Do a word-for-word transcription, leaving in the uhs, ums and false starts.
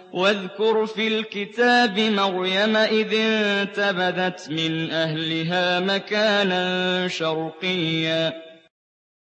وَاذْكُرْ فِي الْكِتَابِ مَرْيَمَ إِذِ انتَبَذَتْ مِنْ أَهْلِهَا مَكَانًا شَرْقِيًّا